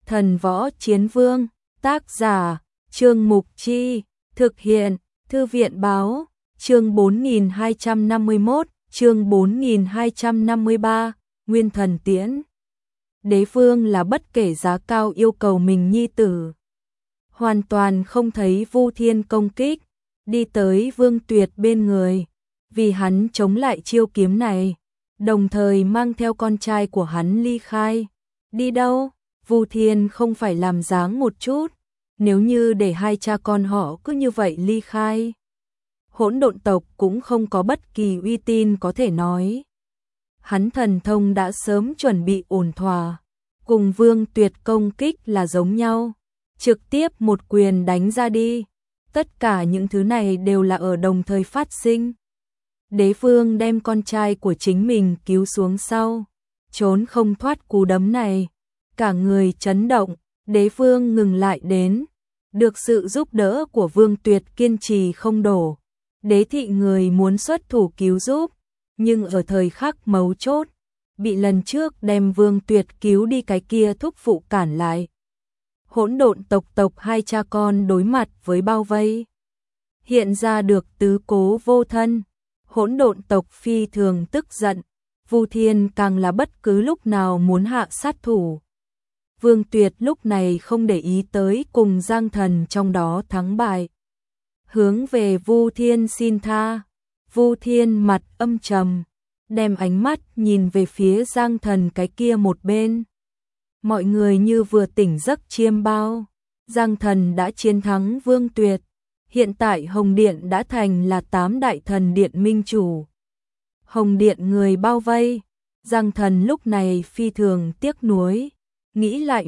Thần Võ Chiến Vương, tác giả, Trương Mục Chi, thực hiện, Thư viện báo, chương 4251, chương 4253, Nguyên Thần Tiễn. Đế vương là bất kể giá cao yêu cầu mình nhi tử. Hoàn toàn không thấy Vu Thiên công kích, đi tới Vương Tuyệt bên người, vì hắn chống lại chiêu kiếm này, đồng thời mang theo con trai của hắn ly khai. Đi đâu? Vu Thiên không phải làm dáng một chút, nếu như để hai cha con họ cứ như vậy ly khai, Hỗn Độn tộc cũng không có bất kỳ uy tín có thể nói. Hắn thần thông đã sớm chuẩn bị ổn thỏa, cùng Vương Tuyệt công kích là giống nhau, trực tiếp một quyền đánh ra đi. Tất cả những thứ này đều là ở đồng thời phát sinh. Đế vương đem con trai của chính mình cứu xuống sau, trốn không thoát cú đấm này, cả người chấn động. Đế vương ngừng lại đến, được sự giúp đỡ của Vương Tuyệt kiên trì không đổ. Đế thị người muốn xuất thủ cứu giúp, nhưng ở thời khắc mấu chốt, bị lần trước đem Vương Tuyệt cứu đi cái kia thúc phụ cản lại. Hỗn Độn tộc hai cha con đối mặt với bao vây, hiện ra được tứ cố vô thân. Hỗn Độn tộc phi thường tức giận, Vu Thiên càng là bất cứ lúc nào muốn hạ sát thủ. Vương Tuyệt lúc này không để ý tới cùng Giang Thần trong đó thắng bại, hướng về Vu Thiên xin tha. Vu Thiên mặt âm trầm, đem ánh mắt nhìn về phía Giang Thần cái kia một bên. Mọi người như vừa tỉnh giấc chiêm bao, Giang Thần đã chiến thắng Vương Tuyệt, hiện tại Hồng Điện đã thành là 8 đại thần điện minh chủ. Hồng Điện người bao vây, Giang Thần lúc này phi thường tiếc nuối, nghĩ lại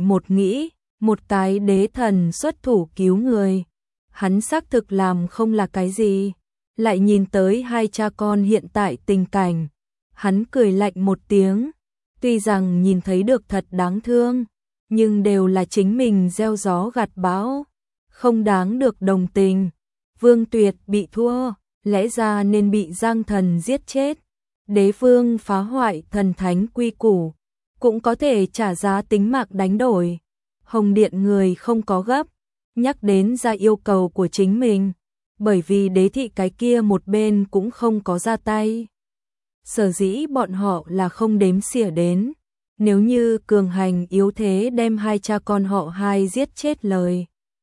một cái đế thần xuất thủ cứu người, hắn xác thực làm không là cái gì. Lại nhìn tới hai cha con hiện tại tình cảnh, hắn cười lạnh một tiếng, tuy rằng nhìn thấy được thật đáng thương, nhưng đều là chính mình gieo gió gặt bão, không đáng được đồng tình. Vương Tuyệt bị thua, lẽ ra nên bị Giang Thần giết chết. Đế vương phá hoại thần thánh quy củ, cũng có thể trả giá tính mạng đánh đổi. Hồng Điện người không có gấp, nhắc đến ra yêu cầu của chính mình, bởi vì đế thị cái kia một bên cũng không có ra tay. Sở dĩ bọn họ là không đếm xỉa đến, nếu như cường hành yếu thế đem hai cha con họ hai giết chết lời,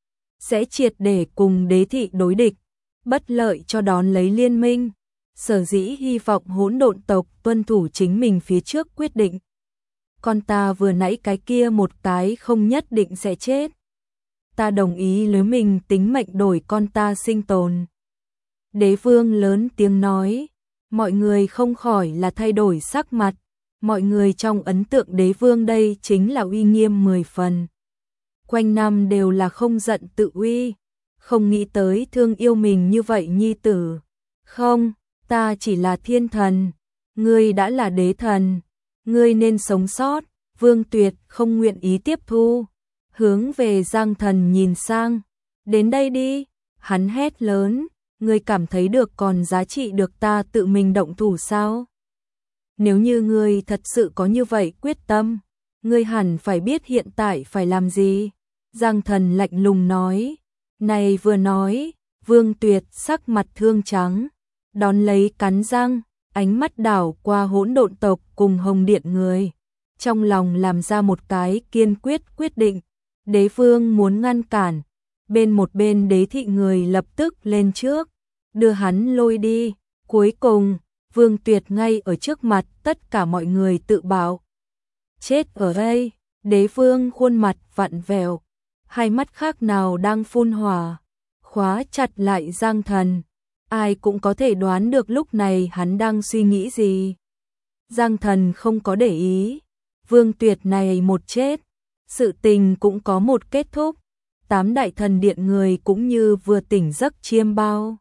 sẽ triệt để cùng đế thị đối địch, bất lợi cho đón lấy liên minh. Sở dĩ hy vọng Hỗn Độn tộc tuân thủ chính mình phía trước quyết định. Con ta vừa nãy cái kia một cái không nhất định sẽ chết. Ta đồng ý lấy mình tính mệnh đổi con ta sinh tồn. Đế vương lớn tiếng nói, mọi người không khỏi là thay đổi sắc mặt. Mọi người trong ấn tượng đế vương đây chính là uy nghiêm 10 phần. Quanh năm đều là không giận tự uy, không nghĩ tới thương yêu mình như vậy nhi tử. Không, ta chỉ là thiên thần, ngươi đã là đế thần, ngươi nên sống sót. Vương Tuyệt không nguyện ý tiếp thu, hướng về Giang Thần nhìn sang. Đến đây đi, hắn hét lớn, ngươi cảm thấy được còn giá trị được ta tự mình động thủ sao? Nếu như ngươi thật sự có như vậy quyết tâm, ngươi hẳn phải biết hiện tại phải làm gì. Giang Thần lạnh lùng nói. Này vừa nói, Vương Tuyệt sắc mặt thương trắng, đón lấy cắn răng, ánh mắt đảo qua Hỗn Độn tộc cùng Hồng Điện người, trong lòng làm ra một cái kiên quyết định. Đế vương muốn ngăn cản, một bên đế thị người lập tức lên trước, đưa hắn lôi đi. Cuối cùng, Vương Tuyệt ngay ở trước mặt tất cả mọi người tự bảo. Chết ở đây. Đế vương khuôn mặt vặn vẹo, hai mắt khác nào đang phun hỏa, khóa chặt lại Giang Thần. Ai cũng có thể đoán được lúc này hắn đang suy nghĩ gì. Giang Thần không có để ý, Vương Tuyệt này một chết, sự tình cũng có một kết thúc. 8 đại thần điện người cũng như vừa tỉnh giấc chiêm bao.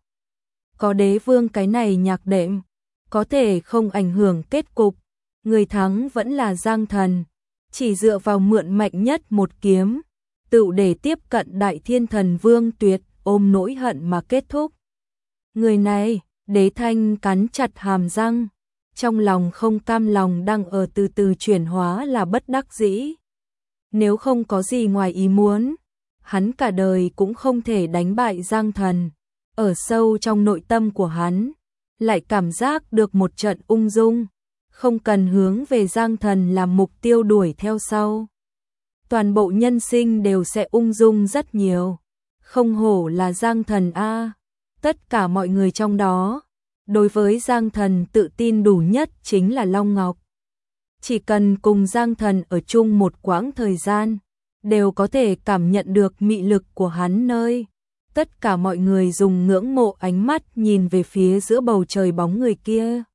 Có đế vương cái này nhạc đệm, có thể không ảnh hưởng kết cục. Người thắng vẫn là Giang Thần, chỉ dựa vào mượn mạnh nhất một kiếm, tự để tiếp cận đại thiên thần Vương Tuyệt, ôm nỗi hận mà kết thúc. Người này, Đế Thanh cắn chặt hàm răng, trong lòng không cam lòng đang ở từ từ chuyển hóa là bất đắc dĩ. Nếu không có gì ngoài ý muốn, hắn cả đời cũng không thể đánh bại Giang Thần. Ở sâu trong nội tâm của hắn, lại cảm giác được một trận ung dung, không cần hướng về Giang Thần làm mục tiêu đuổi theo sau. Toàn bộ nhân sinh đều sẽ ung dung rất nhiều. Không hổ là Giang Thần a. Tất cả mọi người trong đó, đối với Giang Thần tự tin đủ nhất chính là Long Ngọc. Chỉ cần cùng Giang Thần ở chung một quãng thời gian, đều có thể cảm nhận được mị lực của hắn nơi. Tất cả mọi người dùng ngưỡng mộ ánh mắt nhìn về phía giữa bầu trời bóng người kia.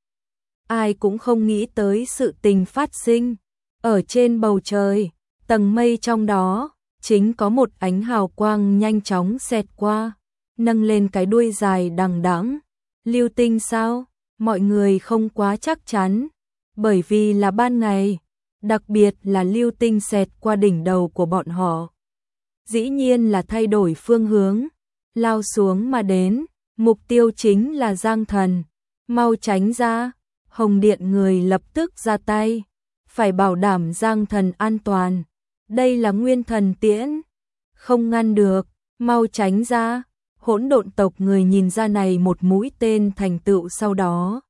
Ai cũng không nghĩ tới sự tình phát sinh. Ở trên bầu trời, tầng mây trong đó, chính có một ánh hào quang nhanh chóng xẹt qua, nâng lên cái đuôi dài đằng đẵng. Lưu tinh sao? Mọi người không quá chắc chắn, bởi vì là ban ngày, đặc biệt là lưu tinh xẹt qua đỉnh đầu của bọn họ. Dĩ nhiên là thay đổi phương hướng, lao xuống mà đến, mục tiêu chính là Giang Thần. Mau tránh ra, Hồng Điện người lập tức ra tay, phải bảo đảm Giang Thần an toàn. Đây là nguyên thần tiễn, không ngăn được, mau tránh ra. Hỗn độn tộc người nhìn ra này một mũi tên thành tựu sau đó,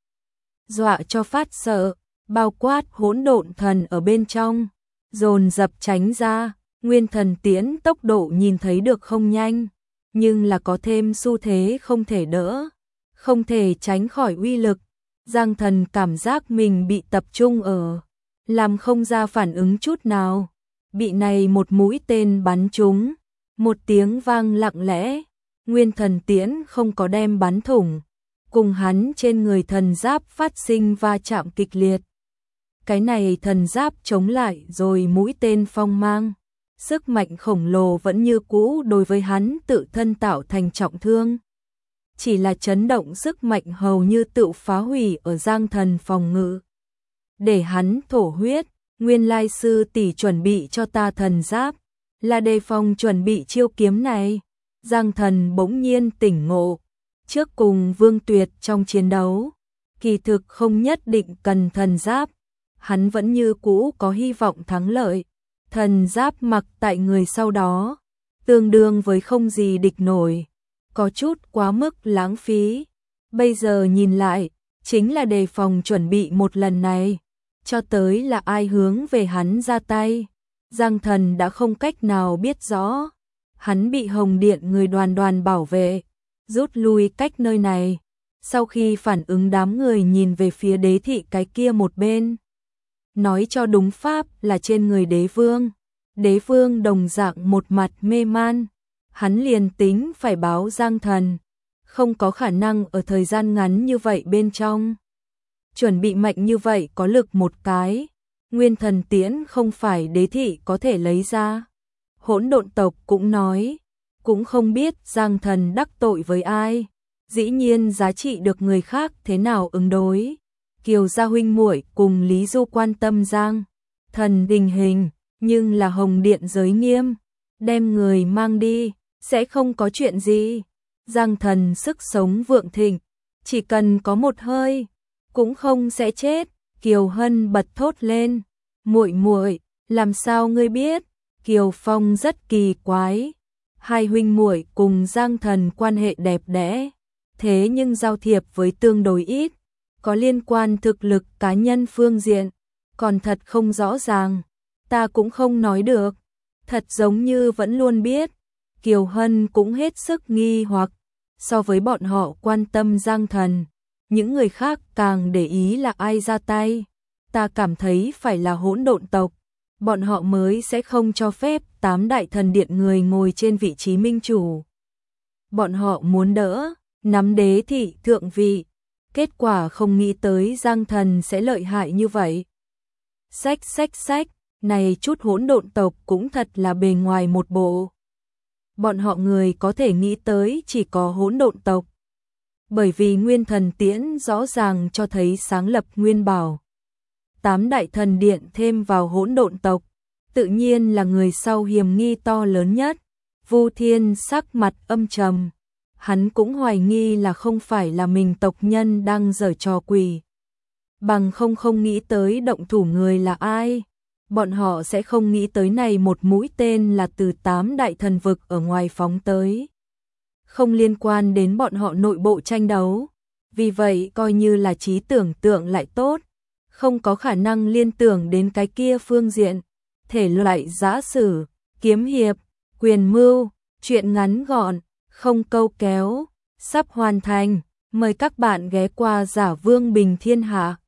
dọa cho phát sợ, bao quát hỗn độn thần ở bên trong, dồn dập tránh ra. Nguyên thần tiễn tốc độ nhìn thấy được không nhanh, nhưng là có thêm xu thế không thể đỡ, không thể tránh khỏi uy lực. Giang Thần cảm giác mình bị tập trung ở, làm không ra phản ứng chút nào, bị này một mũi tên bắn trúng, một tiếng vang lặng lẽ. Nguyên thần tiễn không có đem bắn thủng, cùng hắn trên người thần giáp phát sinh va chạm kịch liệt. Cái này thần giáp chống lại rồi mũi tên phong mang, sức mạnh khổng lồ vẫn như cũ đối với hắn tự thân tạo thành trọng thương. Chỉ là chấn động sức mạnh hầu như tự phá hủy ở Giang Thần phòng ngự. Để hắn thổ huyết, nguyên lai sư tỷ chuẩn bị cho ta thần giáp, là đề phòng chuẩn bị chiêu kiếm này. Giang Thần bỗng nhiên tỉnh ngộ, trước cùng Vương Tuyệt trong chiến đấu, kỳ thực không nhất định cần thần giáp, hắn vẫn như cũ có hy vọng thắng lợi. Thần giáp mặc tại người sau đó, tương đương với không gì địch nổi, có chút quá mức lãng phí. Bây giờ nhìn lại, chính là đề phòng chuẩn bị một lần này, cho tới là ai hướng về hắn ra tay. Giang Thần đã không cách nào biết rõ. Hắn bị Hồng Điện người đoàn đoàn bảo vệ, rút lui cách nơi này. Sau khi phản ứng đám người nhìn về phía đế thị cái kia một bên. Nói cho đúng pháp là trên người đế vương. Đế vương đồng dạng một mặt mê man. Hắn liền tính phải báo Giang Thần, không có khả năng ở thời gian ngắn như vậy bên trong. Chuẩn bị mạnh như vậy có lực một cái. Nguyên thần tiễn không phải đế thị có thể lấy ra. Hỗn độn tộc cũng nói, cũng không biết Giang Thần đắc tội với ai, dĩ nhiên giá trị được người khác thế nào ứng đối. Kiều gia huynh muội cùng Lý Du quan tâm Giang Thần đình hình, nhưng là Hồng Điện giới nghiêm, đem người mang đi, sẽ không có chuyện gì. Giang Thần sức sống vượng thịnh, chỉ cần có một hơi, cũng không sẽ chết. Kiều Hân bật thốt lên, muội muội, làm sao ngươi biết? Kiều Phong rất kỳ quái, hai huynh muội cùng Giang Thần quan hệ đẹp đẽ, thế nhưng giao thiệp với tương đối ít, có liên quan thực lực cá nhân phương diện, còn thật không rõ ràng, ta cũng không nói được, thật giống như vẫn luôn biết. Kiều Hân cũng hết sức nghi hoặc, so với bọn họ quan tâm Giang Thần, những người khác càng để ý là ai ra tay, ta cảm thấy phải là hỗn độn tộc. Bọn họ mới sẽ không cho phép 8 đại thần điện người ngồi trên vị trí minh chủ. Bọn họ muốn đỡ, nắm đế thị thượng vị. Kết quả không nghĩ tới Giang Thần sẽ lợi hại như vậy. Xách, này chút hỗn độn tộc cũng thật là bề ngoài một bộ. Bọn họ người có thể nghĩ tới chỉ có hỗn độn tộc. Bởi vì nguyên thần tiễn rõ ràng cho thấy sáng lập nguyên bảo. 8 đại thần điện thêm vào hỗn độn tộc, tự nhiên là người sau hiểm nghi to lớn nhất. Vu Thiên sắc mặt âm trầm, hắn cũng hoài nghi là không phải là mình tộc nhân đang giở trò quỷ. Bằng không nghĩ tới động thủ người là ai. bọn họ sẽ không nghĩ tới này một mũi tên là từ 8 đại thần vực ở ngoài phóng tới. Không liên quan đến bọn họ nội bộ tranh đấu. Vì vậy coi như là trí tưởng tượng lại tốt, không có khả năng liên tưởng đến cái kia phương diện. Thể loại giã sử, kiếm hiệp, quyền mưu, truyện ngắn gọn, không câu kéo, sắp hoàn thành. Mời các bạn ghé qua Giả Vương Bình Thiên Hạ.